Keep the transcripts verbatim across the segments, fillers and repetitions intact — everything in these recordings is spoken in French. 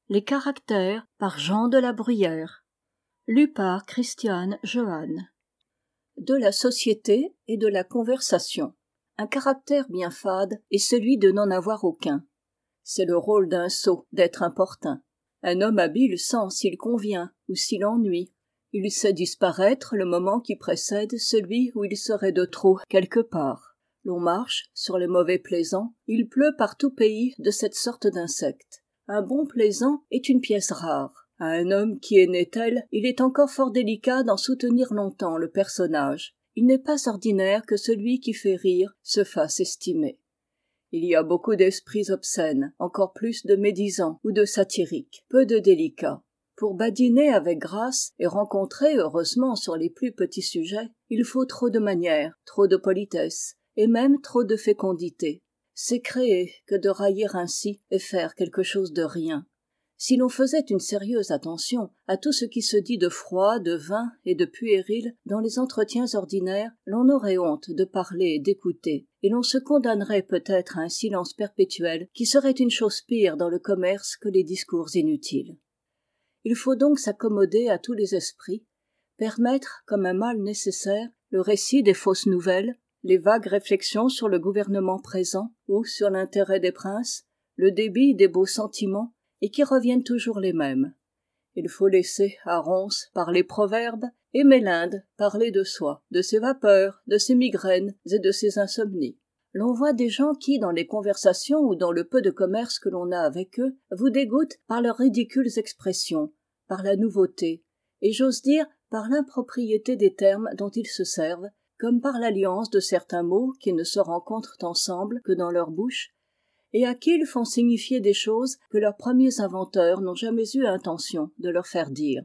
Les caractères par Jean de la Bruyère. Lu par Christiane Johannes. De la société et de la conversation. Un caractère bien fade est celui de n'en avoir aucun. C'est le rôle d'un sot d'être importun. Un homme habile sent s'il convient ou s'il ennuie. Il sait disparaître le moment qui précède celui où il serait de trop quelque part. L'on marche sur les mauvais plaisants, il pleut par tout pays de cette sorte d'insectes. Un bon plaisant est une pièce rare. À un homme qui est né tel, il est encore fort délicat d'en soutenir longtemps le personnage. Il n'est pas ordinaire que celui qui fait rire se fasse estimer. Il y a beaucoup d'esprits obscènes, encore plus de médisants ou de satiriques, peu de délicats. Pour badiner avec grâce et rencontrer heureusement sur les plus petits sujets, il faut trop de manières, trop de politesse, et même trop de fécondité. C'est créer que de railler ainsi et faire quelque chose de rien. Si l'on faisait une sérieuse attention à tout ce qui se dit de froid, de vain et de puéril dans les entretiens ordinaires, l'on aurait honte de parler et d'écouter, et l'on se condamnerait peut-être à un silence perpétuel qui serait une chose pire dans le commerce que les discours inutiles. Il faut donc s'accommoder à tous les esprits, permettre, comme un mal nécessaire, le récit des fausses nouvelles, les vagues réflexions sur le gouvernement présent ou sur l'intérêt des princes, le débit des beaux sentiments, et qui reviennent toujours les mêmes. Il faut laisser à ronces parler proverbes et Mélinde parler de soi, de ses vapeurs, de ses migraines et de ses insomnies. L'on voit des gens qui, dans les conversations ou dans le peu de commerce que l'on a avec eux, vous dégoûtent par leurs ridicules expressions, par la nouveauté, et j'ose dire par l'impropriété des termes dont ils se servent, comme par l'alliance de certains mots qui ne se rencontrent ensemble que dans leur bouche, et à qui ils font signifier des choses que leurs premiers inventeurs n'ont jamais eu intention de leur faire dire.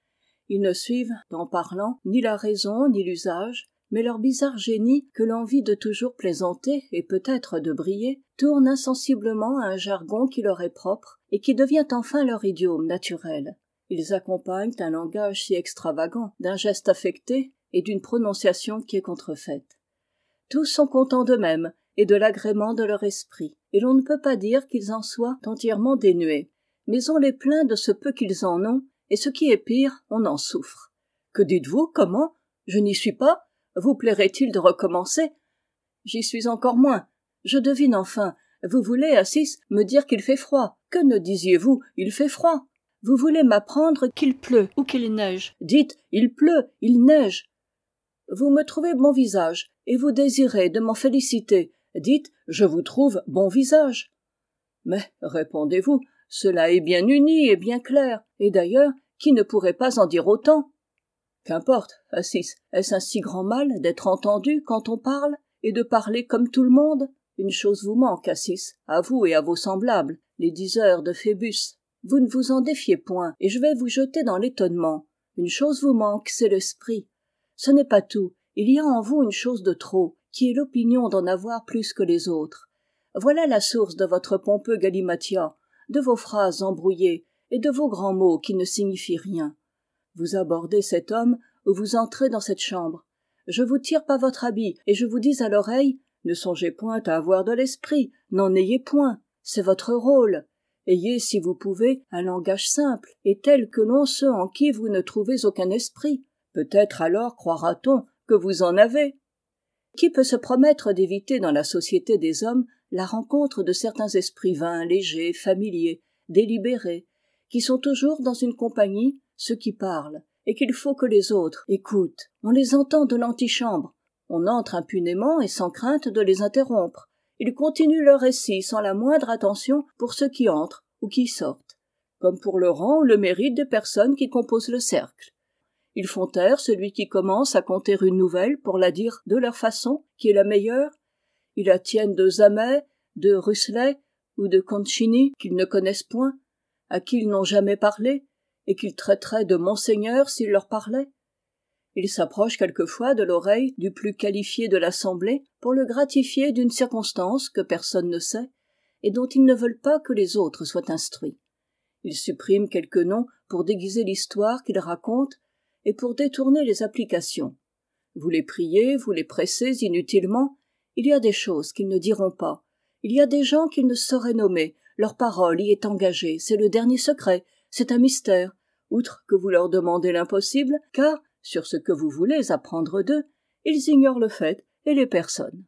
Ils ne suivent, en parlant, ni la raison ni l'usage, mais leur bizarre génie, que l'envie de toujours plaisanter et peut-être de briller, tourne insensiblement à un jargon qui leur est propre et qui devient enfin leur idiome naturel. Ils accompagnent un langage si extravagant d'un geste affecté et d'une prononciation qui est contrefaite. Tous sont contents d'eux-mêmes et de l'agrément de leur esprit, et l'on ne peut pas dire qu'ils en soient entièrement dénués, mais on les plaint de ce peu qu'ils en ont, et ce qui est pire, on en souffre. Que dites-vous, comment? Je n'y suis pas? Vous plairait-il de recommencer? J'y suis encore moins. Je devine enfin. Vous voulez, Assis, me dire qu'il fait froid. Que ne disiez-vous? Il fait froid. Vous voulez m'apprendre qu'il pleut ou qu'il neige. Dites, il pleut, il neige. Vous me trouvez bon visage, et vous désirez de m'en féliciter. Dites, je vous trouve bon visage. Mais, répondez-vous, cela est bien uni et bien clair, et d'ailleurs, qui ne pourrait pas en dire autant? Qu'importe, Assis, est-ce un si grand mal d'être entendu quand on parle, et de parler comme tout le monde? Une chose vous manque, Assis, à vous et à vos semblables, les diseurs de Phébus. Vous ne vous en défiez point, et je vais vous jeter dans l'étonnement. Une chose vous manque, c'est l'esprit. Ce n'est pas tout, il y a en vous une chose de trop, qui est l'opinion d'en avoir plus que les autres. Voilà la source de votre pompeux galimatia, de vos phrases embrouillées, et de vos grands mots qui ne signifient rien. Vous abordez cet homme, ou vous entrez dans cette chambre. Je vous tire par votre habit, et je vous dis à l'oreille, ne songez point à avoir de l'esprit, n'en ayez point, c'est votre rôle. Ayez, si vous pouvez, un langage simple, et tel que l'ont ceux en qui vous ne trouvez aucun esprit. Peut-être alors croira-t-on que vous en avez. Qui peut se promettre d'éviter dans la société des hommes la rencontre de certains esprits vains, légers, familiers, délibérés, qui sont toujours dans une compagnie, ceux qui parlent, et qu'il faut que les autres écoutent. On les entend de l'antichambre, on entre impunément et sans crainte de les interrompre. Ils continuent leur récit sans la moindre attention pour ceux qui entrent ou qui sortent, comme pour le rang ou le mérite des personnes qui composent le cercle. Ils font taire celui qui commence à conter une nouvelle pour la dire de leur façon, qui est la meilleure. Ils la tiennent de Zamet, de Ruslet ou de Concini qu'ils ne connaissent point, à qui ils n'ont jamais parlé, et qu'ils traiteraient de monseigneur s'ils leur parlaient. Ils s'approchent quelquefois de l'oreille du plus qualifié de l'assemblée pour le gratifier d'une circonstance que personne ne sait et dont ils ne veulent pas que les autres soient instruits. Ils suppriment quelques noms pour déguiser l'histoire qu'ils racontent et pour détourner les applications. Vous les priez, vous les pressez inutilement, il y a des choses qu'ils ne diront pas, il y a des gens qu'ils ne sauraient nommer, leur parole y est engagée, c'est le dernier secret, c'est un mystère, outre que vous leur demandez l'impossible, car, sur ce que vous voulez apprendre d'eux, ils ignorent le fait et les personnes.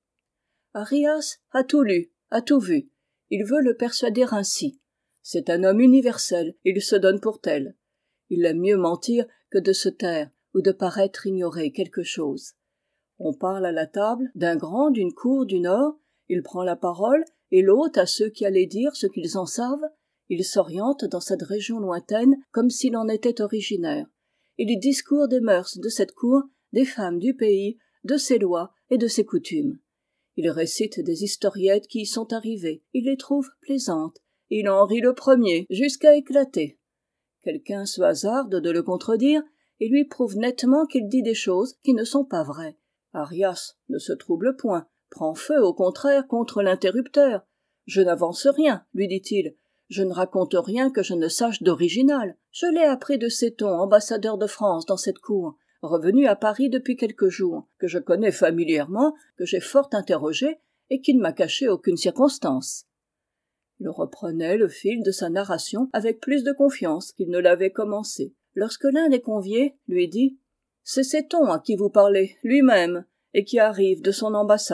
Arias a tout lu, a tout vu, il veut le persuader ainsi. C'est un homme universel, il se donne pour tel. Il aime mieux mentir que de se taire ou de paraître ignorer quelque chose. On parle à la table d'un grand d'une cour du Nord, il prend la parole et l'ôte à ceux qui allaient dire ce qu'ils en savent, il s'oriente dans cette région lointaine comme s'il en était originaire. Il discourt des mœurs de cette cour, des femmes du pays, de ses lois et de ses coutumes. Il récite des historiettes qui y sont arrivées, il les trouve plaisantes, il en rit le premier jusqu'à éclater. Quelqu'un se hasarde de le contredire et lui prouve nettement qu'il dit des choses qui ne sont pas vraies. Arias ne se trouble point, prend feu au contraire contre l'interrupteur. « Je n'avance rien, lui dit-il, je ne raconte rien que je ne sache d'original. Je l'ai appris de Seyton, ambassadeur de France dans cette cour, revenu à Paris depuis quelques jours, que je connais familièrement, que j'ai fort interrogé et qui ne m'a caché aucune circonstance. » Il reprenait le fil de sa narration avec plus de confiance qu'il ne l'avait commencé, lorsque l'un des conviés lui dit « C'est Seyton à qui vous parlez, lui-même, et qui arrive de son ambassade. »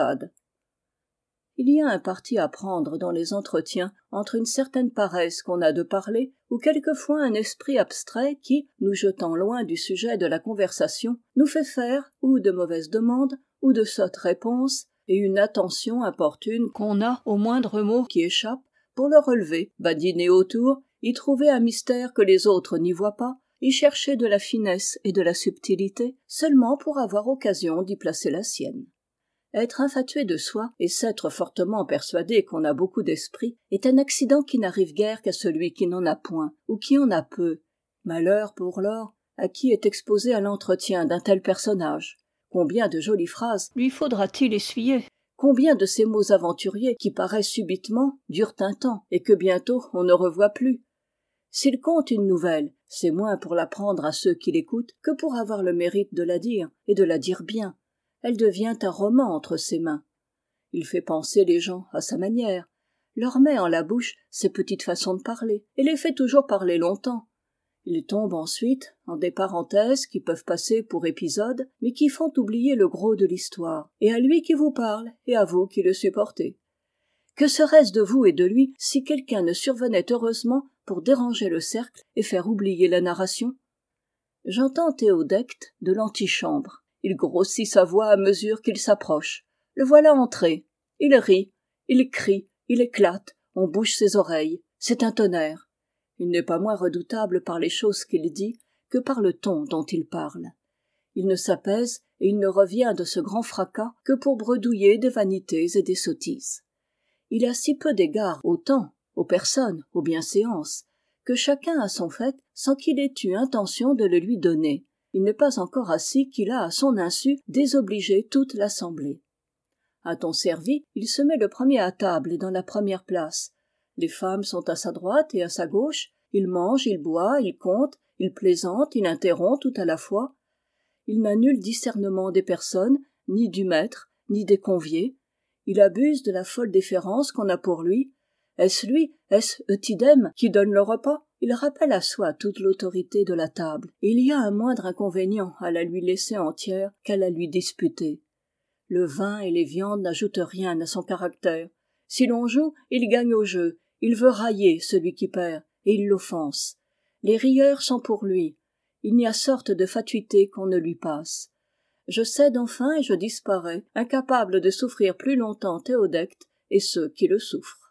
Il y a un parti à prendre dans les entretiens entre une certaine paresse qu'on a de parler ou quelquefois un esprit abstrait qui, nous jetant loin du sujet de la conversation, nous fait faire ou de mauvaises demandes ou de sottes réponses et une attention importune qu'on a au moindre mot qui échappe pour le relever, badiner autour, y trouver un mystère que les autres n'y voient pas, y chercher de la finesse et de la subtilité, seulement pour avoir occasion d'y placer la sienne. Être infatué de soi et s'être fortement persuadé qu'on a beaucoup d'esprit est un accident qui n'arrive guère qu'à celui qui n'en a point, ou qui en a peu. Malheur pour lors à qui est exposé à l'entretien d'un tel personnage. Combien de jolies phrases lui faudra-t-il essuyer ? Combien de ces mots aventuriers qui paraissent subitement durent un temps et que bientôt on ne revoit plus. S'il conte une nouvelle, c'est moins pour l'apprendre à ceux qui l'écoutent que pour avoir le mérite de la dire et de la dire bien. Elle devient un roman entre ses mains. Il fait penser les gens à sa manière, leur met en la bouche ses petites façons de parler et les fait toujours parler longtemps. Il tombe ensuite en des parenthèses qui peuvent passer pour épisodes, mais qui font oublier le gros de l'histoire, et à lui qui vous parle, et à vous qui le supportez. Que serait-ce de vous et de lui si quelqu'un ne survenait heureusement pour déranger le cercle et faire oublier la narration ? J'entends Théodecte de l'antichambre. Il grossit sa voix à mesure qu'il s'approche. Le voilà entré. Il rit, il crie, il éclate, on bouche ses oreilles. C'est un tonnerre. Il n'est pas moins redoutable par les choses qu'il dit que par le ton dont il parle. Il ne s'apaise et il ne revient de ce grand fracas que pour bredouiller des vanités et des sottises. Il a si peu d'égard au temps, aux personnes, aux bienséances, que chacun a son fait sans qu'il ait eu intention de le lui donner. Il n'est pas encore assis qu'il a à son insu désobligé toute l'assemblée. Un ton servi, il se met le premier à table et dans la première place. Les femmes sont à sa droite et à sa gauche, il mange, il boit, il compte, il plaisante, il interrompt tout à la fois. Il n'a nul discernement des personnes, ni du maître, ni des conviés. Il abuse de la folle déférence qu'on a pour lui. Est-ce lui, est-ce Eutydème qui donne le repas ? Il rappelle à soi toute l'autorité de la table, et il y a un moindre inconvénient à la lui laisser entière qu'à la lui disputer. Le vin et les viandes n'ajoutent rien à son caractère. Si l'on joue, il gagne au jeu, il veut railler celui qui perd, et il l'offense. Les rieurs sont pour lui. Il n'y a sorte de fatuité qu'on ne lui passe. Je cède enfin et je disparais, incapable de souffrir plus longtemps Théodecte et ceux qui le souffrent.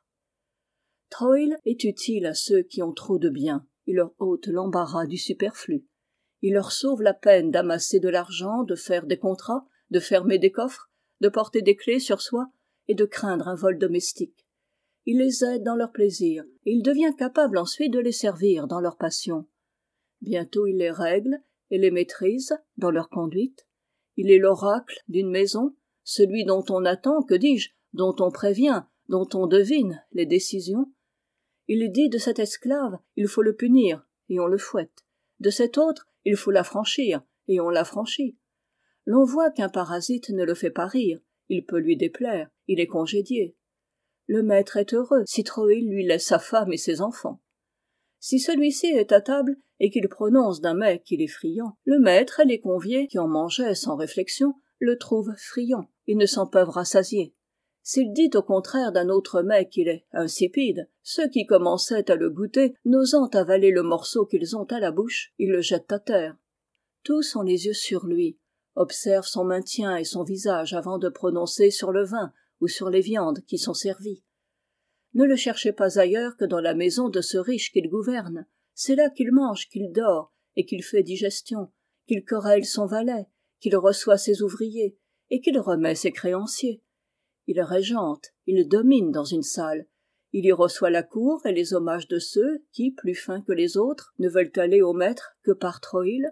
Troïl est utile à ceux qui ont trop de biens. Il leur ôte l'embarras du superflu. Il leur sauve la peine d'amasser de l'argent, de faire des contrats, de fermer des coffres, de porter des clés sur soi et de craindre un vol domestique. Il les aide dans leurs plaisirs, et il devient capable ensuite de les servir dans leurs passions. Bientôt il les règle et les maîtrise dans leur conduite. Il est l'oracle d'une maison, celui dont on attend, que dis-je, dont on prévient, dont on devine les décisions. Il dit de cet esclave, il faut le punir, et on le fouette. De cet autre, il faut l'affranchir, et on l'affranchit. L'on voit qu'un parasite ne le fait pas rire, il peut lui déplaire, il est congédié. le maître est heureux si Troïl lui laisse sa femme et ses enfants. Si celui-ci est à table et qu'il prononce d'un mets qu'il est friand, le maître et les conviés qui en mangeaient sans réflexion le trouvent friand et ne s'en peuvent rassasier. S'il dit au contraire d'un autre mets qu'il est insipide, ceux qui commençaient à le goûter, n'osant avaler le morceau qu'ils ont à la bouche, ils le jettent à terre. Tous ont les yeux sur lui, observent son maintien et son visage avant de prononcer sur le vin ou sur les viandes qui sont servies. Ne le cherchez pas ailleurs que dans la maison de ce riche qu'il gouverne. C'est là qu'il mange, qu'il dort et qu'il fait digestion, qu'il querelle son valet, qu'il reçoit ses ouvriers et qu'il remet ses créanciers. Il régente, il domine dans une salle. Il y reçoit la cour et les hommages de ceux qui, plus fins que les autres, ne veulent aller au maître que par Troïl.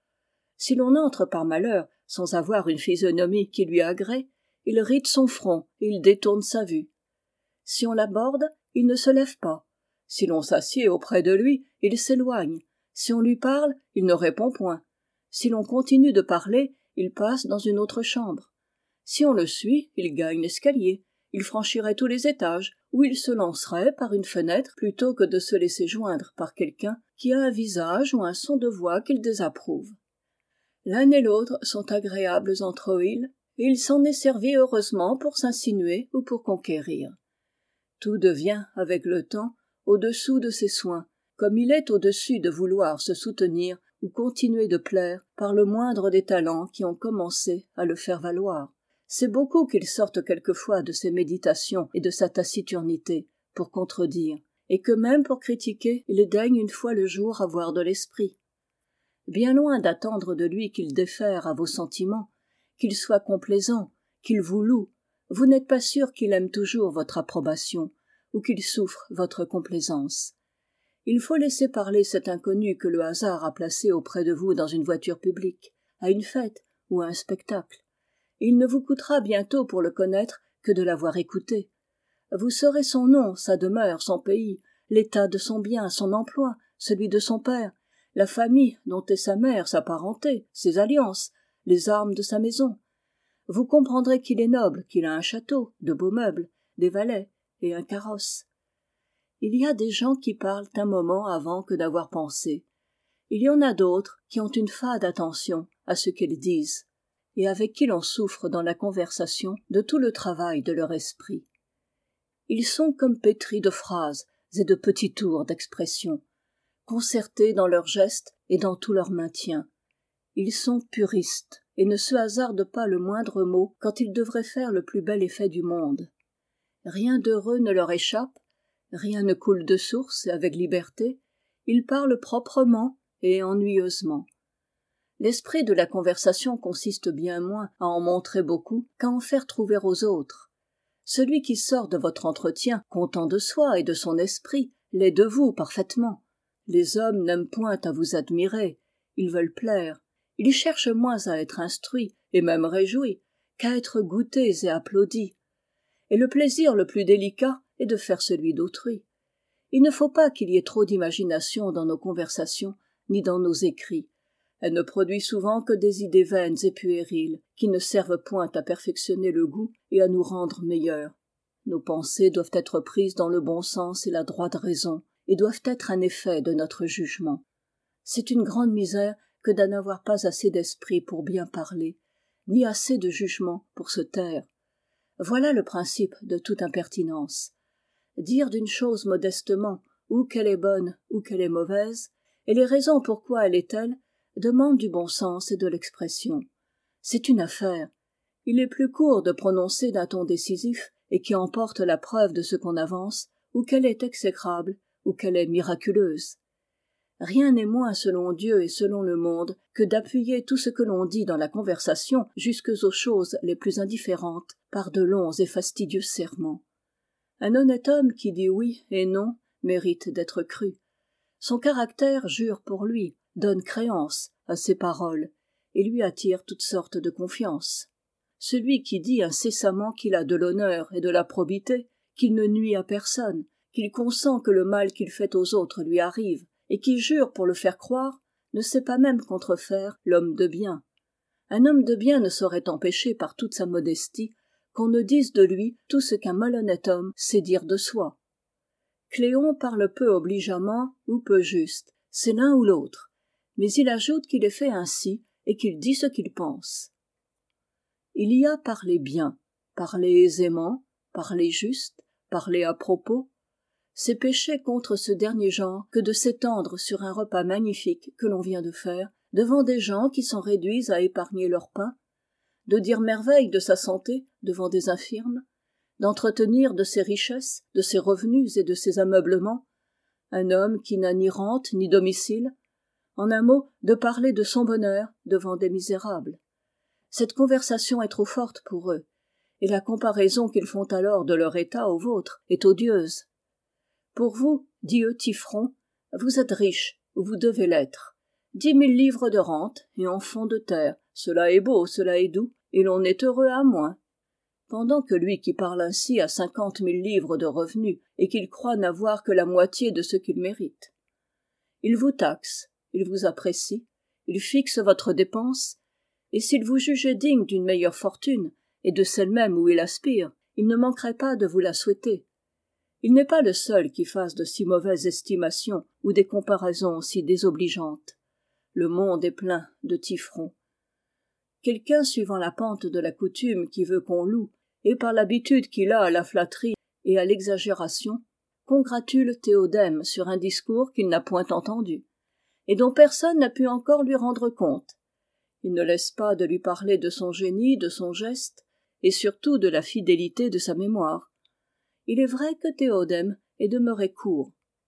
Si l'on entre par malheur sans avoir une physionomie qui lui agrée, il ride son front et il détourne sa vue. Si on l'aborde, il ne se lève pas. Si l'on s'assied auprès de lui, il s'éloigne. Si on lui parle, il ne répond point. Si l'on continue de parler, il passe dans une autre chambre. Si on le suit, il gagne l'escalier, il franchirait tous les étages, ou il se lancerait par une fenêtre plutôt que de se laisser joindre par quelqu'un qui a un visage ou un son de voix qu'il désapprouve. L'un et l'autre sont agréables entre eux, et il s'en est servi heureusement pour s'insinuer ou pour conquérir. Tout devient, avec le temps, au-dessous de ses soins, comme il est au-dessus de vouloir se soutenir ou continuer de plaire par le moindre des talents qui ont commencé à le faire valoir. C'est beaucoup qu'il sorte quelquefois de ses méditations et de sa taciturnité pour contredire, et que même pour critiquer, il daigne une fois le jour avoir de l'esprit. Bien loin d'attendre de lui qu'il défère à vos sentiments, qu'il soit complaisant, qu'il vous loue, vous n'êtes pas sûr qu'il aime toujours votre approbation, ou qu'il souffre votre complaisance. Il faut laisser parler cet inconnu que le hasard a placé auprès de vous dans une voiture publique, à une fête ou à un spectacle. Il ne vous coûtera bientôt pour le connaître que de l'avoir écouté. Vous saurez son nom, sa demeure, son pays, l'état de son bien, son emploi, celui de son père, la famille dont est sa mère, sa parenté, ses alliances, les armes de sa maison. Vous comprendrez qu'il est noble, qu'il a un château, de beaux meubles, des valets et un carrosse. Il y a des gens qui parlent un moment avant que d'avoir pensé. Il y en a d'autres qui ont une fade attention à ce qu'ils disent, et avec qui l'on souffre dans la conversation de tout le travail de leur esprit. Ils sont comme pétris de phrases et de petits tours d'expression, concertés dans leurs gestes et dans tout leur maintien. Ils sont puristes et ne se hasardent pas le moindre mot quand ils devraient faire le plus bel effet du monde. Rien d'heureux ne leur échappe, rien ne coule de source et avec liberté, ils parlent proprement et ennuyeusement. L'esprit de la conversation consiste bien moins à en montrer beaucoup qu'à en faire trouver aux autres. Celui qui sort de votre entretien content de soi et de son esprit l'est de vous parfaitement. Les hommes n'aiment point à vous admirer, ils veulent plaire. Ils cherchent moins à être instruits et même réjouis qu'à être goûtés et applaudis. Et le plaisir le plus délicat est de faire celui d'autrui. Il ne faut pas qu'il y ait trop d'imagination dans nos conversations ni dans nos écrits. Elle ne produit souvent que des idées vaines et puériles, qui ne servent point à perfectionner le goût et à nous rendre meilleurs. Nos pensées doivent être prises dans le bon sens et la droite raison, et doivent être un effet de notre jugement. C'est une grande misère que de n'avoir pas assez d'esprit pour bien parler, ni assez de jugement pour se taire. Voilà le principe de toute impertinence. Dire d'une chose modestement, ou qu'elle est bonne, ou qu'elle est mauvaise, et les raisons pourquoi elle est telle, demande du bon sens et de l'expression. C'est une affaire. Il est plus court de prononcer d'un ton décisif et qui emporte la preuve de ce qu'on avance, ou qu'elle est exécrable, ou qu'elle est miraculeuse. Rien n'est moins selon Dieu et selon le monde que d'appuyer tout ce que l'on dit dans la conversation jusques aux choses les plus indifférentes par de longs et fastidieux serments. Un honnête homme qui dit oui et non mérite d'être cru. Son caractère jure pour lui, donne créance à ses paroles et lui attire toutes sortes de confiance. Celui qui dit incessamment qu'il a de l'honneur et de la probité, qu'il ne nuit à personne, qu'il consent que le mal qu'il fait aux autres lui arrive, et qui jure pour le faire croire, ne sait pas même contrefaire l'homme de bien. Un homme de bien ne saurait empêcher par toute sa modestie qu'on ne dise de lui tout ce qu'un malhonnête homme sait dire de soi. Cléon parle peu obligeamment ou peu juste, c'est l'un ou l'autre, mais il ajoute qu'il est fait ainsi et qu'il dit ce qu'il pense. Il y a parler bien, parler aisément, parler juste, parler à propos. C'est pécher contre ce dernier genre que de s'étendre sur un repas magnifique que l'on vient de faire, devant des gens qui sont réduits à épargner leur pain, de dire merveille de sa santé devant des infirmes, d'entretenir de ses richesses, de ses revenus et de ses ameublements, un homme qui n'a ni rente ni domicile, en un mot, de parler de son bonheur devant des misérables. Cette conversation est trop forte pour eux, et la comparaison qu'ils font alors de leur état au vôtre est odieuse. Pour vous, dit Eutyphron, vous êtes riche, ou vous devez l'être. Dix mille livres de rente, et en fonds de terre, cela est beau, cela est doux, et l'on est heureux à moins. Pendant que lui qui parle ainsi a cinquante mille livres de revenus, et qu'il croit n'avoir que la moitié de ce qu'il mérite. Il vous taxe, il vous apprécie, il fixe votre dépense, et s'il vous jugeait digne d'une meilleure fortune, et de celle même où il aspire, il ne manquerait pas de vous la souhaiter. Il n'est pas le seul qui fasse de si mauvaises estimations ou des comparaisons si désobligeantes. Le monde est plein de Typhron. Quelqu'un suivant la pente de la coutume qui veut qu'on loue, et par l'habitude qu'il a à la flatterie et à l'exagération, congratule Théodème sur un discours qu'il n'a point entendu, et dont personne n'a pu encore lui rendre compte. Il ne laisse pas de lui parler de son génie, de son geste, et surtout de la fidélité de sa mémoire. Il est vrai que Théodème est demeuré court.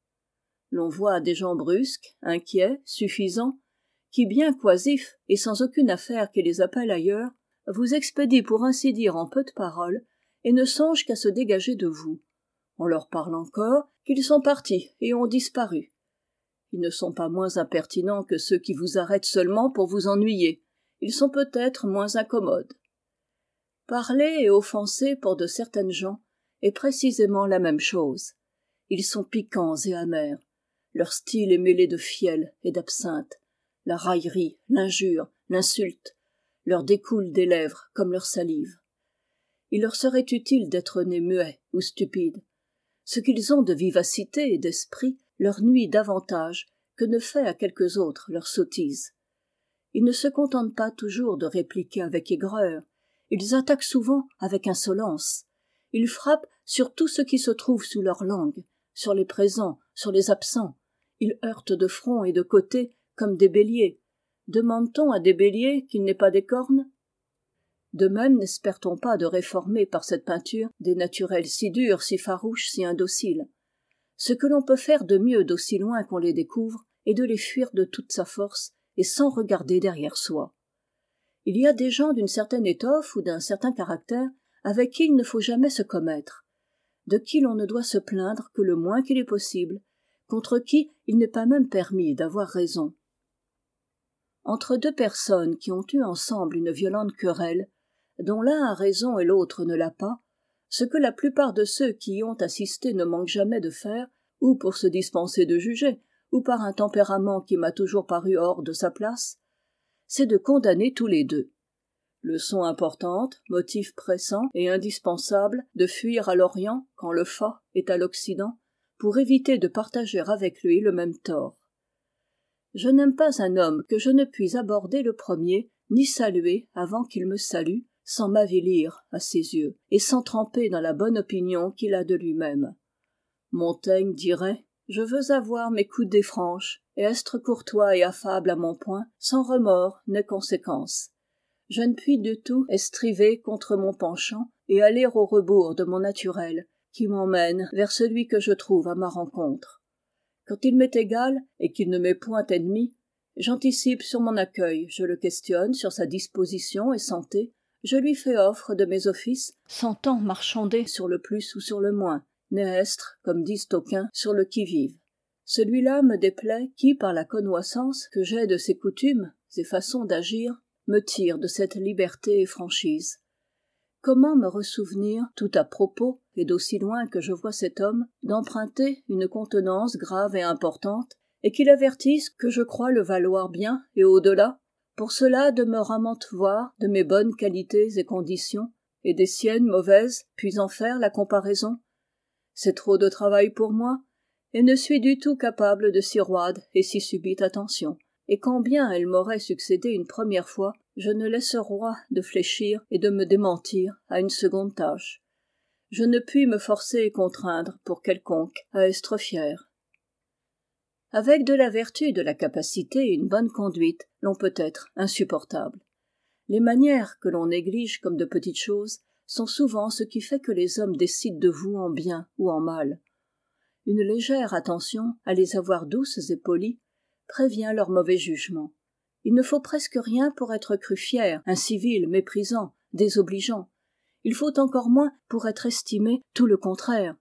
L'on voit des gens brusques, inquiets, suffisants, qui, bien qu'oisifs et sans aucune affaire qui les appelle ailleurs, vous expédient pour ainsi dire en peu de paroles, et ne songent qu'à se dégager de vous. On leur parle encore qu'ils sont partis et ont disparu. Ils ne sont pas moins impertinents que ceux qui vous arrêtent seulement pour vous ennuyer. Ils sont peut-être moins incommodes. Parler et offenser pour de certaines gens est précisément la même chose. Ils sont piquants et amers. Leur style est mêlé de fiel et d'absinthe. La raillerie, l'injure, l'insulte leur découlent des lèvres comme leur salive. Il leur serait utile d'être nés muets ou stupides. Ce qu'ils ont de vivacité et d'esprit leur nuit davantage que ne fait à quelques autres leur sottise. Ils ne se contentent pas toujours de répliquer avec aigreur, ils attaquent souvent avec insolence. Ils frappent sur tout ce qui se trouve sous leur langue, sur les présents, sur les absents. Ils heurtent de front et de côté comme des béliers. Demande-t-on à des béliers qu'ils n'aient pas des cornes ? De même n'espère-t-on pas de réformer par cette peinture des naturels si durs, si farouches, si indociles. Ce que l'on peut faire de mieux d'aussi loin qu'on les découvre est de les fuir de toute sa force et sans regarder derrière soi. Il y a des gens d'une certaine étoffe ou d'un certain caractère avec qui il ne faut jamais se commettre, de qui l'on ne doit se plaindre que le moins qu'il est possible, contre qui il n'est pas même permis d'avoir raison. Entre deux personnes qui ont eu ensemble une violente querelle, dont l'un a raison et l'autre ne l'a pas, ce que la plupart de ceux qui y ont assisté ne manquent jamais de faire, ou pour se dispenser de juger, ou par un tempérament qui m'a toujours paru hors de sa place, c'est de condamner tous les deux. Leçon importante, motif pressant et indispensable de fuir à l'Orient quand le Fa est à l'Occident, pour éviter de partager avec lui le même tort. Je n'aime pas un homme que je ne puis aborder le premier, ni saluer avant qu'il me salue, sans m'avilir à ses yeux, et sans tremper dans la bonne opinion qu'il a de lui-même. Montaigne dirait « Je veux avoir mes coudées franches, et estre courtois et affable à mon point, sans remords ni conséquence. Je ne puis du tout estriver contre mon penchant, et aller au rebours de mon naturel, qui m'emmène vers celui que je trouve à ma rencontre. Quand il m'est égal, et qu'il ne m'est point ennemi, j'anticipe sur mon accueil, je le questionne sur sa disposition et santé, je lui fais offre de mes offices, sans tant marchander sur le plus ou sur le moins, né estre, comme disent aucuns, sur le qui-vive. Celui-là me déplaît qui, par la connoissance que j'ai de ses coutumes et façons d'agir, me tire de cette liberté et franchise. Comment me ressouvenir, tout à propos, et d'aussi loin que je vois cet homme, d'emprunter une contenance grave et importante, et qu'il avertisse que je crois le valoir bien et au-delà, pour cela de me rammentevoir de mes bonnes qualités et conditions, et des siennes mauvaises, puis en faire la comparaison? C'est trop de travail pour moi, et ne suis du tout capable de si roide et si subite attention. Et quand bien elle m'aurait succédé une première fois, je ne laisse roi de fléchir et de me démentir à une seconde tâche. Je ne puis me forcer et contraindre pour quelconque à estre fier. Avec de la vertu, de la capacité et une bonne conduite, l'on peut être insupportable. Les manières que l'on néglige comme de petites choses sont souvent ce qui fait que les hommes décident de vous en bien ou en mal. Une légère attention, à les avoir douces et polies, prévient leur mauvais jugement. Il ne faut presque rien pour être cru fier, incivil, méprisant, désobligeant. Il faut encore moins pour être estimé tout le contraire.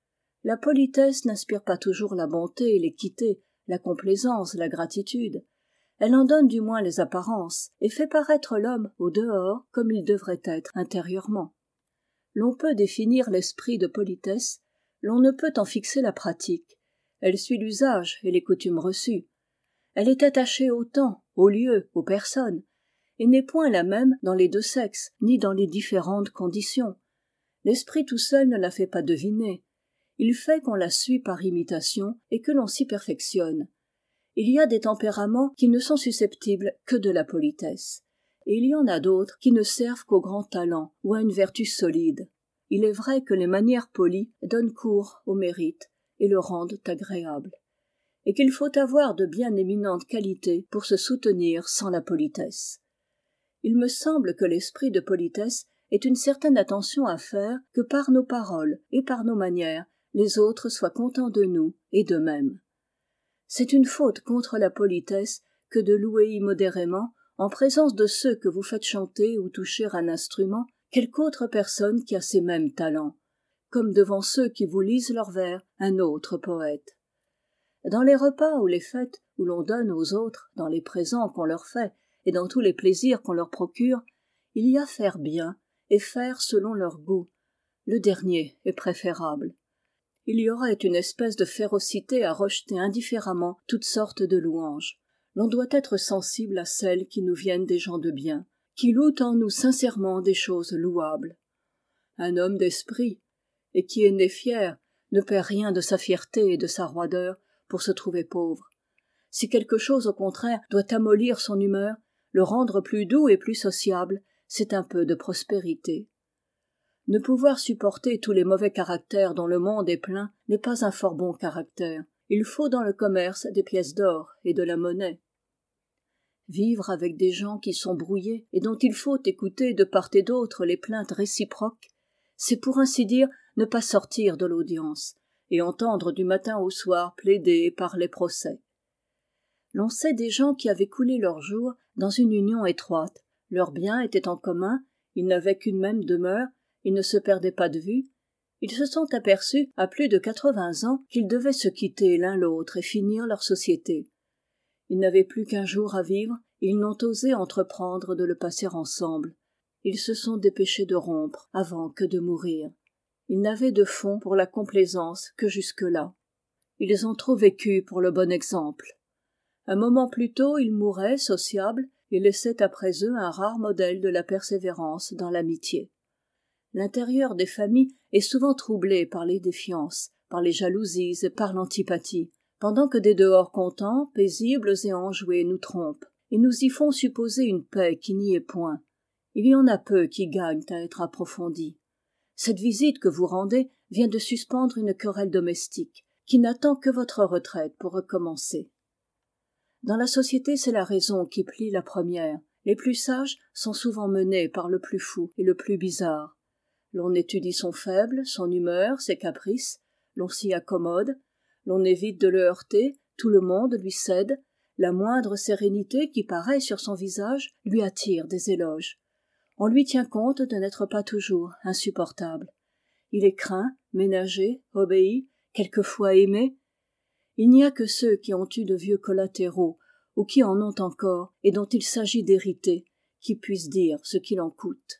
La politesse n'inspire pas toujours la bonté, l'équité, la complaisance, la gratitude. Elle en donne du moins les apparences et fait paraître l'homme au dehors comme il devrait être intérieurement. L'on peut définir l'esprit de politesse, l'on ne peut en fixer la pratique. Elle suit l'usage et les coutumes reçues. Elle est attachée au temps, au lieu, aux personnes, et n'est point la même dans les deux sexes, ni dans les différentes conditions. L'esprit tout seul ne la fait pas deviner. Il fait qu'on la suit par imitation et que l'on s'y perfectionne. Il y a des tempéraments qui ne sont susceptibles que de la politesse, et il y en a d'autres qui ne servent qu'au grand talent ou à une vertu solide. Il est vrai que les manières polies donnent cours au mérite et le rendent agréable, et qu'il faut avoir de bien éminentes qualités pour se soutenir sans la politesse. Il me semble que l'esprit de politesse est une certaine attention à faire que par nos paroles et par nos manières, les autres soient contents de nous et d'eux-mêmes. C'est une faute contre la politesse que de louer immodérément, en présence de ceux que vous faites chanter ou toucher un instrument, quelque autre personne qui a ces mêmes talents, comme devant ceux qui vous lisent leurs vers un autre poète. Dans les repas ou les fêtes où l'on donne aux autres, dans les présents qu'on leur fait et dans tous les plaisirs qu'on leur procure, il y a faire bien et faire selon leur goût. Le dernier est préférable. Il y aurait une espèce de férocité à rejeter indifféremment toutes sortes de louanges. L'on doit être sensible à celles qui nous viennent des gens de bien, qui louent en nous sincèrement des choses louables. Un homme d'esprit, et qui est né fier, ne perd rien de sa fierté et de sa roideur pour se trouver pauvre. Si quelque chose, au contraire, doit amollir son humeur, le rendre plus doux et plus sociable, c'est un peu de prospérité. Ne pouvoir supporter tous les mauvais caractères dont le monde est plein n'est pas un fort bon caractère. Il faut dans le commerce des pièces d'or et de la monnaie. Vivre avec des gens qui sont brouillés et dont il faut écouter de part et d'autre les plaintes réciproques, c'est pour ainsi dire ne pas sortir de l'audience et entendre du matin au soir plaider par les procès. L'on sait des gens qui avaient coulé leurs jours dans une union étroite, leurs biens étaient en commun, ils n'avaient qu'une même demeure, ils ne se perdaient pas de vue, ils se sont aperçus à plus de quatre-vingts ans qu'ils devaient se quitter l'un l'autre et finir leur société. Ils n'avaient plus qu'un jour à vivre, et ils n'ont osé entreprendre de le passer ensemble. Ils se sont dépêchés de rompre avant que de mourir. Ils n'avaient de fond pour la complaisance que jusque-là. Ils ont trop vécu pour le bon exemple. Un moment plus tôt, ils mouraient sociables et laissaient après eux un rare modèle de la persévérance dans l'amitié. L'intérieur des familles est souvent troublé par les défiances, par les jalousies et par l'antipathie, pendant que des dehors contents, paisibles et enjoués nous trompent, et nous y font supposer une paix qui n'y est point. Il y en a peu qui gagnent à être approfondis. Cette visite que vous rendez vient de suspendre une querelle domestique, qui n'attend que votre retraite pour recommencer. Dans la société, c'est la raison qui plie la première. Les plus sages sont souvent menés par le plus fou et le plus bizarre. L'on étudie son faible, son humeur, ses caprices, l'on s'y accommode, l'on évite de le heurter, tout le monde lui cède, la moindre sérénité qui paraît sur son visage lui attire des éloges. On lui tient compte de n'être pas toujours insupportable. Il est craint, ménagé, obéi, quelquefois aimé. Il n'y a que ceux qui ont eu de vieux collatéraux, ou qui en ont encore, et dont il s'agit d'hériter, qui puissent dire ce qu'il en coûte.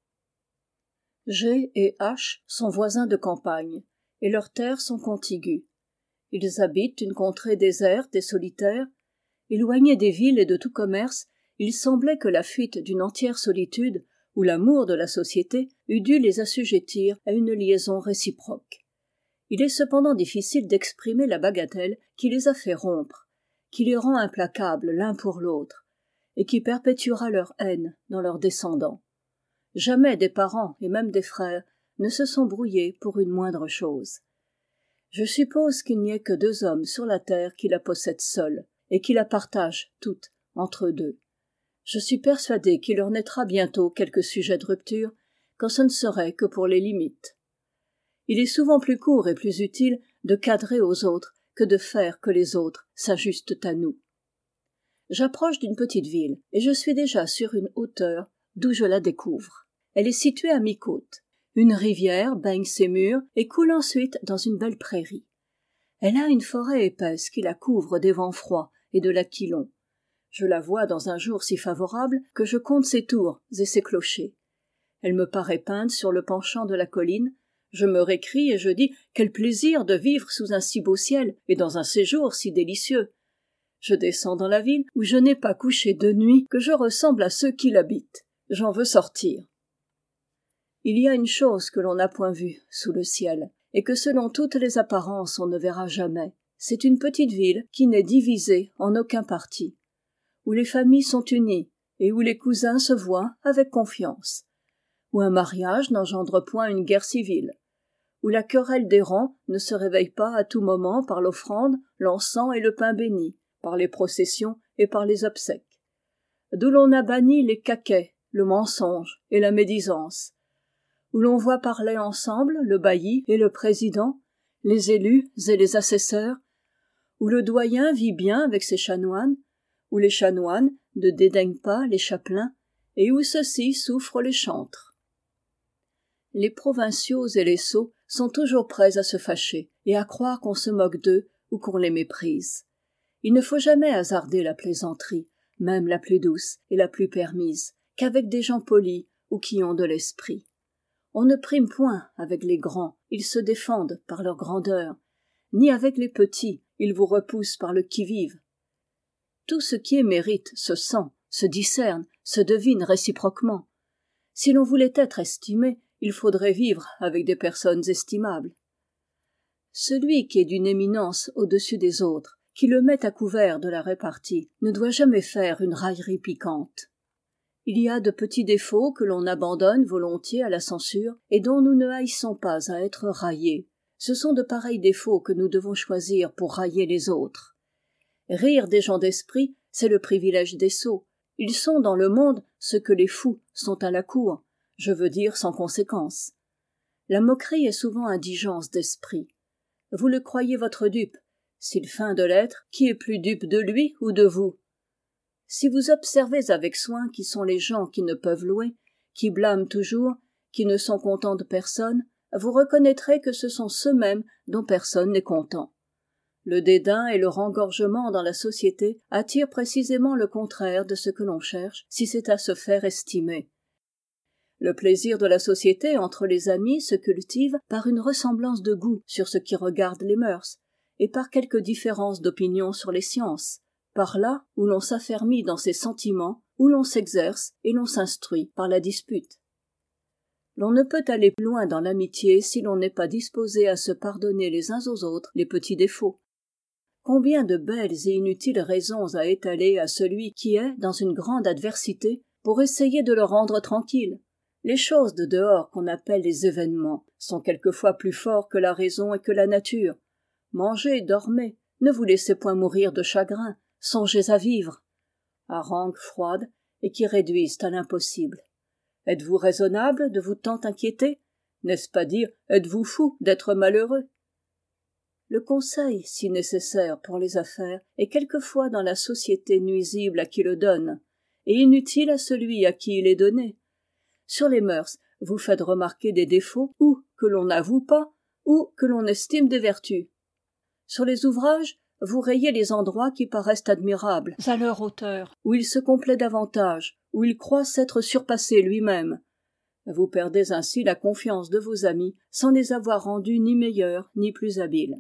G et H sont voisins de campagne, et leurs terres sont contiguës. Ils habitent une contrée déserte et solitaire. Éloignés des villes et de tout commerce, il semblait que la fuite d'une entière solitude où l'amour de la société eût dû les assujettir à une liaison réciproque. Il est cependant difficile d'exprimer la bagatelle qui les a fait rompre, qui les rend implacables l'un pour l'autre, et qui perpétuera leur haine dans leurs descendants. Jamais des parents et même des frères ne se sont brouillés pour une moindre chose. Je suppose qu'il n'y ait que deux hommes sur la terre qui la possèdent seuls, et qui la partagent toute entre deux. Je suis persuadé qu'il leur naîtra bientôt quelque sujet de rupture, quand ce ne serait que pour les limites. Il est souvent plus court et plus utile de cadrer aux autres que de faire que les autres s'ajustent à nous. J'approche d'une petite ville, et je suis déjà sur une hauteur d'où je la découvre. Elle est située à mi-côte. Une rivière baigne ses murs et coule ensuite dans une belle prairie. Elle a une forêt épaisse qui la couvre des vents froids et de l'aquilon. Je la vois dans un jour si favorable que je compte ses tours et ses clochers. Elle me paraît peinte sur le penchant de la colline. Je me récrie et je dis « Quel plaisir de vivre sous un si beau ciel et dans un séjour si délicieux !» Je descends dans la ville où je n'ai pas couché de nuit que je ressemble à ceux qui l'habitent. J'en veux sortir. Il y a une chose que l'on n'a point vue sous le ciel, et que selon toutes les apparences on ne verra jamais. C'est une petite ville qui n'est divisée en aucun parti, où les familles sont unies et où les cousins se voient avec confiance, où un mariage n'engendre point une guerre civile, où la querelle des rangs ne se réveille pas à tout moment par l'offrande, l'encens et le pain bénit, par les processions et par les obsèques, d'où l'on a banni les caquets, le mensonge et la médisance, où l'on voit parler ensemble le bailli et le président, les élus et les assesseurs, où le doyen vit bien avec ses chanoines, où les chanoines ne dédaignent pas les chapelains, et où ceux-ci souffrent les chantres. Les provinciaux et les sots sont toujours prêts à se fâcher et à croire qu'on se moque d'eux ou qu'on les méprise. Il ne faut jamais hasarder la plaisanterie, même la plus douce et la plus permise, qu'avec des gens polis ou qui ont de l'esprit. On ne prime point avec les grands, ils se défendent par leur grandeur, ni avec les petits, ils vous repoussent par le qui-vive. Tout ce qui est mérite se sent, se discerne, se devine réciproquement. Si l'on voulait être estimé, il faudrait vivre avec des personnes estimables. Celui qui est d'une éminence au-dessus des autres, qui le met à couvert de la répartie, ne doit jamais faire une raillerie piquante. Il y a de petits défauts que l'on abandonne volontiers à la censure et dont nous ne haïssons pas à être raillés. Ce sont de pareils défauts que nous devons choisir pour railler les autres. Rire des gens d'esprit, c'est le privilège des sots. Ils sont dans le monde ce que les fous sont à la cour, je veux dire sans conséquence. La moquerie est souvent indigence d'esprit. Vous le croyez votre dupe. S'il feint de l'être, qui est plus dupe de lui ou de vous? Si vous observez avec soin qui sont les gens qui ne peuvent louer, qui blâment toujours, qui ne sont contents de personne, vous reconnaîtrez que ce sont ceux-mêmes dont personne n'est content. Le dédain et le rengorgement dans la société attirent précisément le contraire de ce que l'on cherche, si c'est à se faire estimer. Le plaisir de la société entre les amis se cultive par une ressemblance de goût sur ce qui regarde les mœurs, et par quelques différences d'opinion sur les sciences, par là où l'on s'affermit dans ses sentiments, où l'on s'exerce et l'on s'instruit par la dispute. L'on ne peut aller plus loin dans l'amitié si l'on n'est pas disposé à se pardonner les uns aux autres les petits défauts. Combien de belles et inutiles raisons à étaler à celui qui est dans une grande adversité pour essayer de le rendre tranquille. Les choses de dehors qu'on appelle les événements sont quelquefois plus forts que la raison et que la nature. Mangez, dormez, ne vous laissez point mourir de chagrin, songez à vivre. Harangues froides et qui réduisent à l'impossible. Êtes-vous raisonnable de vous tant inquiéter? N'est-ce pas dire êtes-vous fou d'être malheureux? Le conseil, si nécessaire pour les affaires, est quelquefois dans la société nuisible à qui le donne, et inutile à celui à qui il est donné. Sur les mœurs, vous faites remarquer des défauts, ou que l'on n'avoue pas, ou que l'on estime des vertus. Sur les ouvrages, vous rayez les endroits qui paraissent admirables à leur hauteur, où il se complaît davantage, où il croit s'être surpassé lui-même. Vous perdez ainsi la confiance de vos amis sans les avoir rendus ni meilleurs ni plus habiles.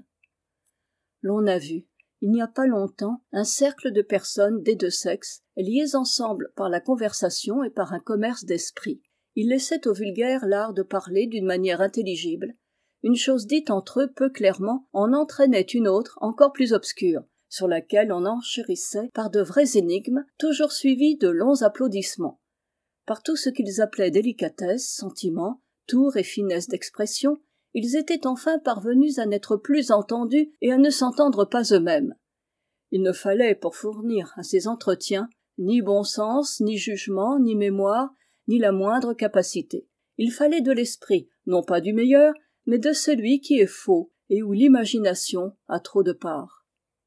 L'on a vu, il n'y a pas longtemps, un cercle de personnes des deux sexes, liées ensemble par la conversation et par un commerce d'esprit. Ils laissaient au vulgaire l'art de parler d'une manière intelligible. Une chose dite entre eux peu clairement en entraînait une autre encore plus obscure, sur laquelle on enchérissait par de vraies énigmes, toujours suivies de longs applaudissements. Par tout ce qu'ils appelaient délicatesse, sentiment, tour et finesse d'expression, ils étaient enfin parvenus à n'être plus entendus et à ne s'entendre pas eux-mêmes. Il ne fallait, pour fournir à ces entretiens, ni bon sens, ni jugement, ni mémoire, ni la moindre capacité. Il fallait de l'esprit, non pas du meilleur, mais de celui qui est faux et où l'imagination a trop de part.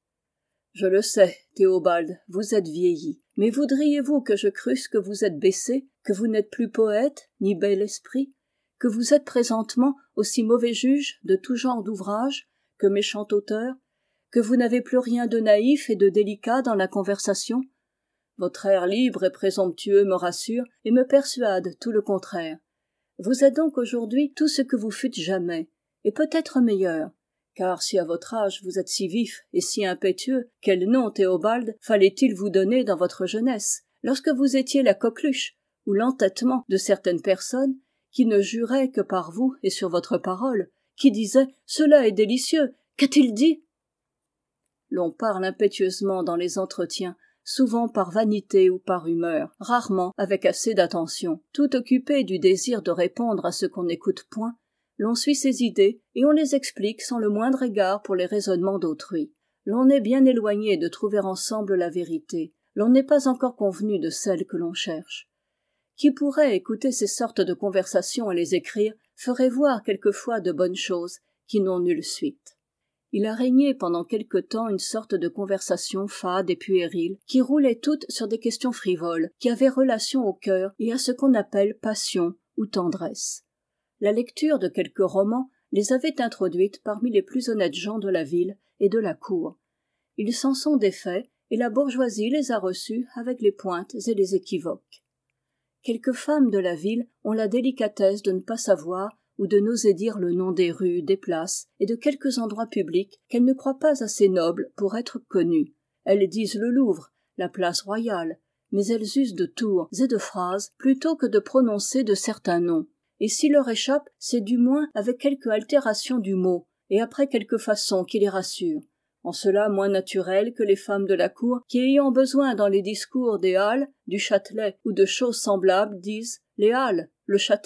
Je le sais, Théobald, vous êtes vieilli, mais voudriez-vous que je crusse que vous êtes baissé, que vous n'êtes plus poète, ni bel esprit, que vous êtes présentement aussi mauvais juge de tout genre d'ouvrage que méchant auteur, que vous n'avez plus rien de naïf et de délicat dans la conversation? Votre air libre et présomptueux me rassure et me persuade tout le contraire. Vous êtes donc aujourd'hui tout ce que vous fûtes jamais, et peut-être meilleur, car si à votre âge vous êtes si vif et si impétueux, quel nom, Théobald, fallait-il vous donner dans votre jeunesse, lorsque vous étiez la coqueluche ou l'entêtement de certaines personnes qui ne juraient que par vous et sur votre parole, qui disaient « Cela est délicieux, qu'a-t-il dit ?» L'on parle impétueusement dans les entretiens, souvent par vanité ou par humeur, rarement avec assez d'attention. Tout occupé du désir de répondre à ce qu'on n'écoute point, l'on suit ses idées et on les explique sans le moindre égard pour les raisonnements d'autrui. L'on est bien éloigné de trouver ensemble la vérité, l'on n'est pas encore convenu de celle que l'on cherche. Qui pourrait écouter ces sortes de conversations et les écrire, ferait voir quelquefois de bonnes choses qui n'ont nulle suite. Il a régné pendant quelque temps une sorte de conversation fade et puérile, qui roulait toute sur des questions frivoles, qui avaient relation au cœur et à ce qu'on appelle passion ou tendresse. La lecture de quelques romans les avait introduites parmi les plus honnêtes gens de la ville et de la cour. Ils s'en sont défaits, et la bourgeoisie les a reçus avec les pointes et les équivoques. Quelques femmes de la ville ont la délicatesse de ne pas savoir ou de n'oser dire le nom des rues, des places et de quelques endroits publics qu'elles ne croient pas assez nobles pour être connus. Elles disent le Louvre, la place Royale, mais elles usent de tours et de phrases plutôt que de prononcer de certains noms. Et s'il leur échappe, c'est du moins avec quelque altération du mot et après quelque façon qui les rassure. En cela moins naturel que les femmes de la cour qui, ayant besoin dans les discours des Halles, du Châtelet ou de choses semblables, disent « les Halles, le Châtelet ».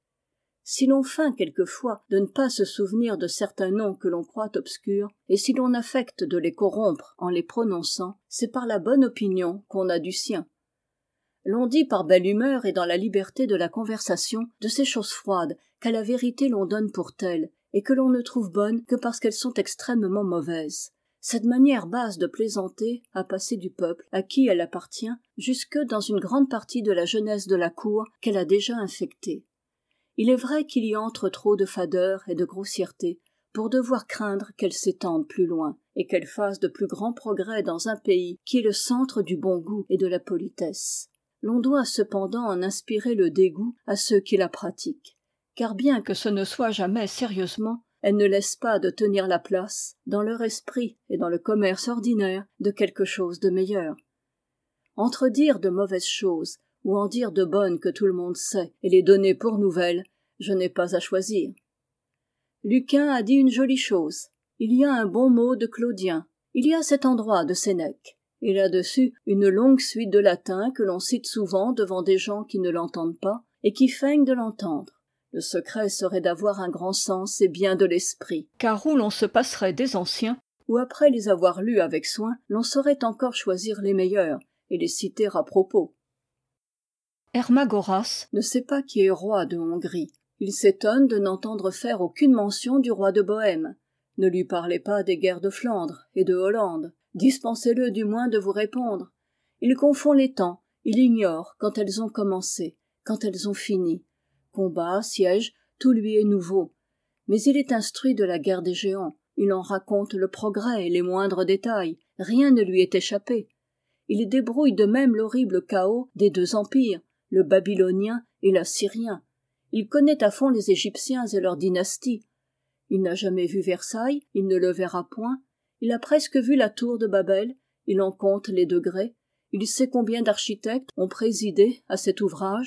Si l'on feint quelquefois de ne pas se souvenir de certains noms que l'on croit obscurs, et si l'on affecte de les corrompre en les prononçant, c'est par la bonne opinion qu'on a du sien. L'on dit par belle humeur et dans la liberté de la conversation de ces choses froides qu'à la vérité l'on donne pour telles, et que l'on ne trouve bonnes que parce qu'elles sont extrêmement mauvaises. Cette manière basse de plaisanter a passé du peuple, à qui elle appartient, jusque dans une grande partie de la jeunesse de la cour qu'elle a déjà infectée. Il est vrai qu'il y entre trop de fadeur et de grossièreté pour devoir craindre qu'elle s'étende plus loin, et qu'elle fasse de plus grands progrès dans un pays qui est le centre du bon goût et de la politesse. L'on doit cependant en inspirer le dégoût à ceux qui la pratiquent, car bien que ce ne soit jamais sérieusement, elle ne laisse pas de tenir la place, dans leur esprit et dans le commerce ordinaire, de quelque chose de meilleur. Entre dire de mauvaises choses, ou en dire de bonnes que tout le monde sait, et les donner pour nouvelles, je n'ai pas à choisir. Lucain a dit une jolie chose. Il y a un bon mot de Claudien. Il y a cet endroit de Sénèque. Et là-dessus, une longue suite de latin que l'on cite souvent devant des gens qui ne l'entendent pas, et qui feignent de l'entendre. Le secret serait d'avoir un grand sens et bien de l'esprit, car où l'on se passerait des anciens, ou après les avoir lus avec soin, l'on saurait encore choisir les meilleurs, et les citer à propos. Hermagoras ne sait pas qui est roi de Hongrie. Il s'étonne de n'entendre faire aucune mention du roi de Bohême. Ne lui parlez pas des guerres de Flandre et de Hollande. Dispensez-le du moins de vous répondre. Il confond les temps, il ignore quand elles ont commencé, quand elles ont fini. Combats, sièges, tout lui est nouveau. Mais il est instruit de la guerre des géants. Il en raconte le progrès et les moindres détails. Rien ne lui est échappé. Il débrouille de même l'horrible chaos des deux empires, le babylonien et l'assyrien. Il connaît à fond les Égyptiens et leurs dynasties. Il n'a jamais vu Versailles, il ne le verra point. Il a presque vu la tour de Babel, il en compte les degrés. Il sait combien d'architectes ont présidé à cet ouvrage.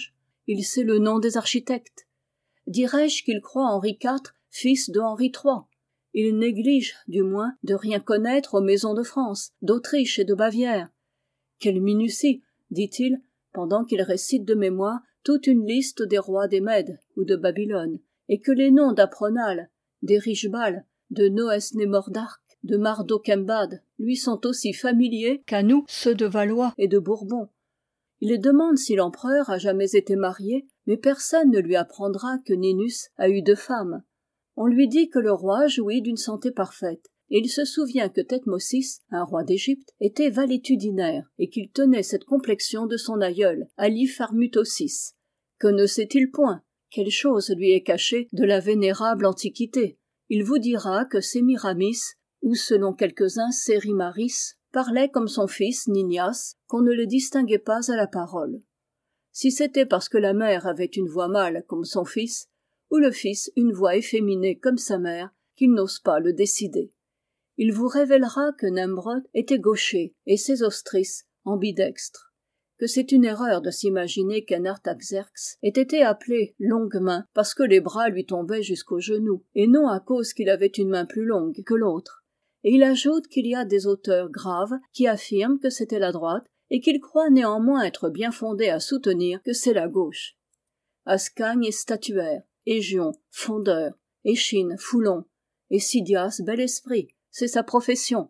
il sait le nom des architectes. Dirais-je qu'il croit Henri quatre, fils de Henri trois. Il néglige, du moins, de rien connaître aux maisons de France, d'Autriche et de Bavière. Quelle minutie, dit-il, pendant qu'il récite de mémoire toute une liste des rois des Mèdes ou de Babylone, et que les noms d'Apronal, d'Erichbal, de Noesnémordarc, de Mardokembad lui sont aussi familiers qu'à nous ceux de Valois et de Bourbon. Il demande si l'empereur a jamais été marié, mais personne ne lui apprendra que Ninus a eu deux femmes. On lui dit que le roi jouit d'une santé parfaite, et il se souvient que Thutmosis, un roi d'Égypte, était valétudinaire, et qu'il tenait cette complexion de son aïeul, Ali Pharmutosis. Que ne sait-il point? Quelle chose lui est cachée de la vénérable Antiquité? Il vous dira que Sémiramis, ou selon quelques-uns Sérimaris, parlait comme son fils Ninias, qu'on ne le distinguait pas à la parole. Si c'était parce que la mère avait une voix mâle comme son fils, ou le fils une voix efféminée comme sa mère, qu'il n'ose pas le décider. Il vous révélera que Nemrod était gaucher et Sésostris ambidextre, que c'est une erreur de s'imaginer qu'un Artaxerxes ait été appelé longue main parce que les bras lui tombaient jusqu'aux genoux, et non à cause qu'il avait une main plus longue que l'autre. Et il ajoute qu'il y a des auteurs graves qui affirment que c'était la droite et qu'il croit néanmoins être bien fondé à soutenir que c'est la gauche. Ascagne est statuaire, Égion, fondeur, Échine, foulon, et Sidias, bel esprit, c'est sa profession.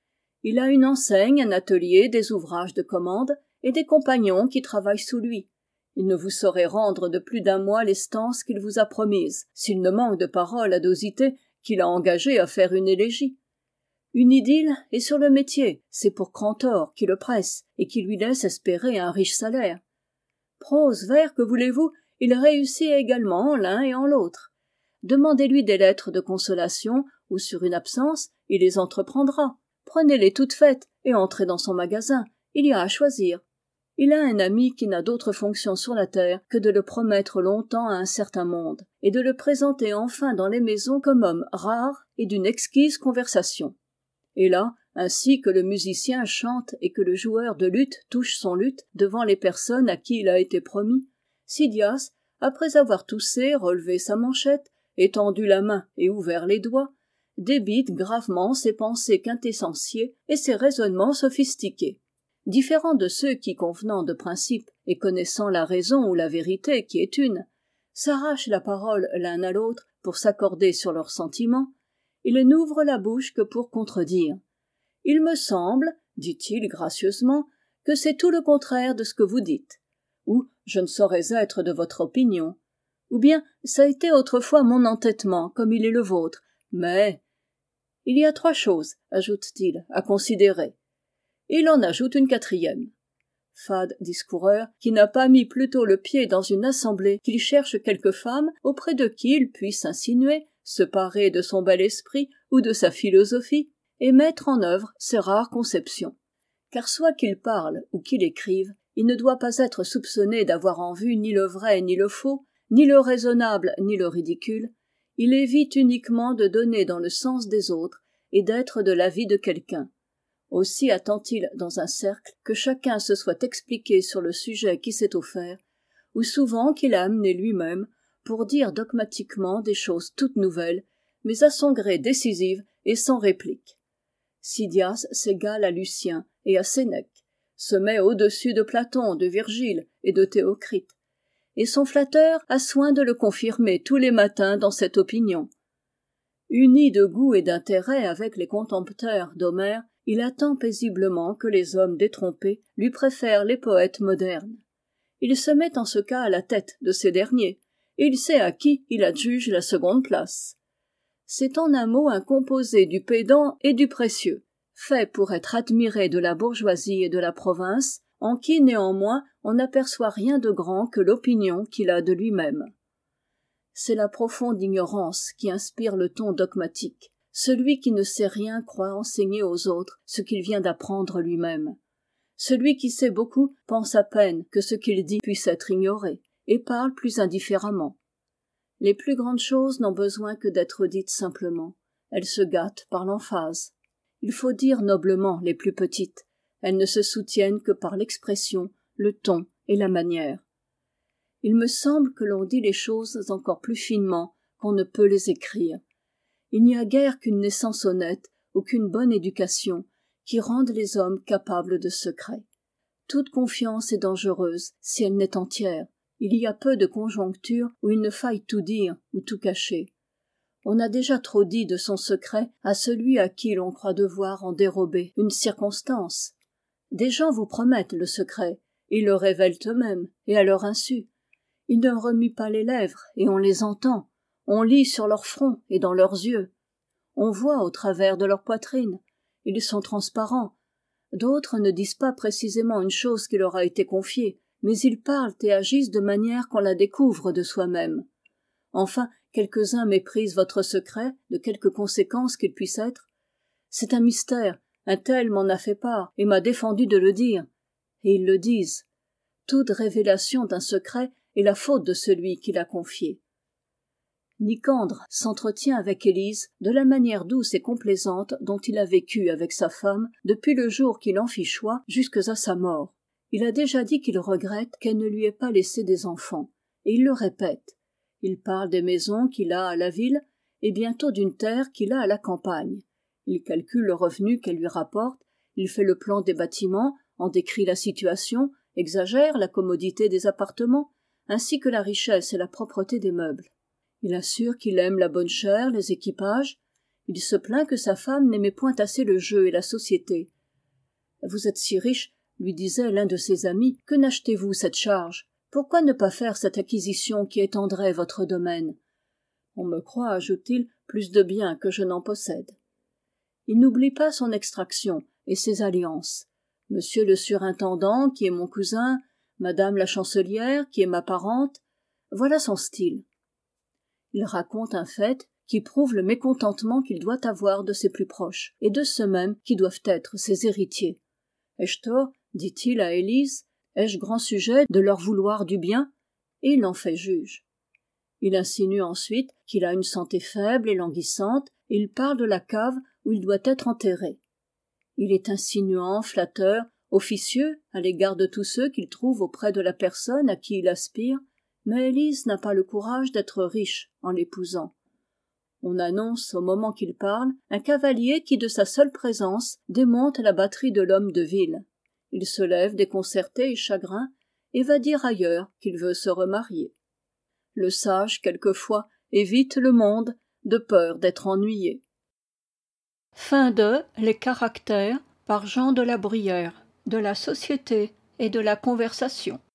Il a une enseigne, un atelier, des ouvrages de commande et des compagnons qui travaillent sous lui. Il ne vous saurait rendre de plus d'un mois les stances qu'il vous a promises, s'il ne manque de parole à dositer qu'il a engagé à faire une élégie. Une idylle est sur le métier, c'est pour Crantor qui le presse et qui lui laisse espérer un riche salaire. Prose, vers, que voulez-vous, il réussit également en l'un et en l'autre. Demandez-lui des lettres de consolation ou sur une absence, il les entreprendra. Prenez-les toutes faites et entrez dans son magasin, il y a à choisir. Il a un ami qui n'a d'autre fonction sur la terre que de le promettre longtemps à un certain monde et de le présenter enfin dans les maisons comme homme rare et d'une exquise conversation. Et là, ainsi que le musicien chante et que le joueur de luth touche son luth devant les personnes à qui il a été promis, Sidias, après avoir toussé, relevé sa manchette, étendu la main et ouvert les doigts, débite gravement ses pensées quintessentielles et ses raisonnements sophistiqués. Différent de ceux qui, convenant de principe et connaissant la raison ou la vérité qui est une, s'arrachent la parole l'un à l'autre pour s'accorder sur leurs sentiments, il n'ouvre la bouche que pour contredire. Il me semble, dit-il gracieusement, que c'est tout le contraire de ce que vous dites, ou je ne saurais être de votre opinion, ou bien ça a été autrefois mon entêtement comme il est le vôtre, mais il y a trois choses, ajoute-t-il, à considérer. Et il en ajoute une quatrième. Fade discoureur qui n'a pas mis plutôt le pied dans une assemblée qu'il cherche quelque femme auprès de qui il puisse insinuer, se parer de son bel esprit ou de sa philosophie, et mettre en œuvre ses rares conceptions. Car soit qu'il parle ou qu'il écrive, il ne doit pas être soupçonné d'avoir en vue ni le vrai ni le faux, ni le raisonnable ni le ridicule. Il évite uniquement de donner dans le sens des autres et d'être de l'avis de quelqu'un. Aussi attend-il dans un cercle que chacun se soit expliqué sur le sujet qui s'est offert, ou souvent qu'il a amené lui-même pour dire dogmatiquement des choses toutes nouvelles, mais à son gré décisives et sans réplique. Sidias s'égale à Lucien et à Sénèque, se met au-dessus de Platon, de Virgile et de Théocrite, et son flatteur a soin de le confirmer tous les matins dans cette opinion. Uni de goût et d'intérêt avec les contempteurs d'Homère, il attend paisiblement que les hommes détrompés lui préfèrent les poètes modernes. Il se met en ce cas à la tête de ces derniers, et il sait à qui il adjuge la seconde place. C'est en un mot un composé du pédant et du précieux, fait pour être admiré de la bourgeoisie et de la province, en qui néanmoins on n'aperçoit rien de grand que l'opinion qu'il a de lui-même. C'est la profonde ignorance qui inspire le ton dogmatique. Celui qui ne sait rien croit enseigner aux autres ce qu'il vient d'apprendre lui-même. Celui qui sait beaucoup pense à peine que ce qu'il dit puisse être ignoré, et parle plus indifféremment. Les plus grandes choses n'ont besoin que d'être dites simplement. Elles se gâtent par l'emphase. Il faut dire noblement les plus petites. Elles ne se soutiennent que par l'expression, le ton et la manière. Il me semble que l'on dit les choses encore plus finement qu'on ne peut les écrire. Il n'y a guère qu'une naissance honnête ou qu'une bonne éducation qui rendent les hommes capables de secrets. Toute confiance est dangereuse si elle n'est entière. Il y a peu de conjonctures où il ne faille tout dire ou tout cacher. On a déjà trop dit de son secret à celui à qui l'on croit devoir en dérober une circonstance. Des gens vous promettent le secret, ils le révèlent eux-mêmes, et à leur insu. Ils ne remuent pas les lèvres, et on les entend. On lit sur leur front et dans leurs yeux. On voit au travers de leur poitrine. Ils sont transparents. D'autres ne disent pas précisément une chose qui leur a été confiée, mais ils parlent et agissent de manière qu'on la découvre de soi-même. Enfin, quelques-uns méprisent votre secret, de quelque conséquence qu'il puisse être. C'est un mystère, un tel m'en a fait part et m'a défendu de le dire. Et ils le disent. Toute révélation d'un secret est la faute de celui qui l'a confié. Nicandre s'entretient avec Élise de la manière douce et complaisante dont il a vécu avec sa femme depuis le jour qu'il en fit choix jusques à sa mort. Il a déjà dit qu'il regrette qu'elle ne lui ait pas laissé des enfants, et il le répète. Il parle des maisons qu'il a à la ville et bientôt d'une terre qu'il a à la campagne. Il calcule le revenu qu'elle lui rapporte, il fait le plan des bâtiments, en décrit la situation, exagère la commodité des appartements, ainsi que la richesse et la propreté des meubles. Il assure qu'il aime la bonne chère, les équipages. Il se plaint que sa femme n'aimait point assez le jeu et la société. « Vous êtes si riche, lui disait l'un de ses amis, que n'achetez-vous cette charge ? Pourquoi ne pas faire cette acquisition qui étendrait votre domaine ? On me croit, ajoute-t-il, plus de biens que je n'en possède. » Il n'oublie pas son extraction et ses alliances. Monsieur le surintendant, qui est mon cousin, madame la chancelière, qui est ma parente, voilà son style. Il raconte un fait qui prouve le mécontentement qu'il doit avoir de ses plus proches, et de ceux mêmes qui doivent être ses héritiers. « Ai-je tort, dit-il à Élise, ai-je grand sujet de leur vouloir du bien ? Et il en fait juge. Il insinue ensuite qu'il a une santé faible et languissante, et il parle de la cave où il doit être enterré. Il est insinuant, flatteur, officieux à l'égard de tous ceux qu'il trouve auprès de la personne à qui il aspire, mais Élise n'a pas le courage d'être riche en l'épousant. On annonce, au moment qu'il parle, un cavalier qui, de sa seule présence, démonte la batterie de l'homme de ville. Il se lève déconcerté et chagrin, et va dire ailleurs qu'il veut se remarier. Le sage, quelquefois, évite le monde, de peur d'être ennuyé. Fin de Les caractères par Jean de la Bruyère, de la société et de la conversation.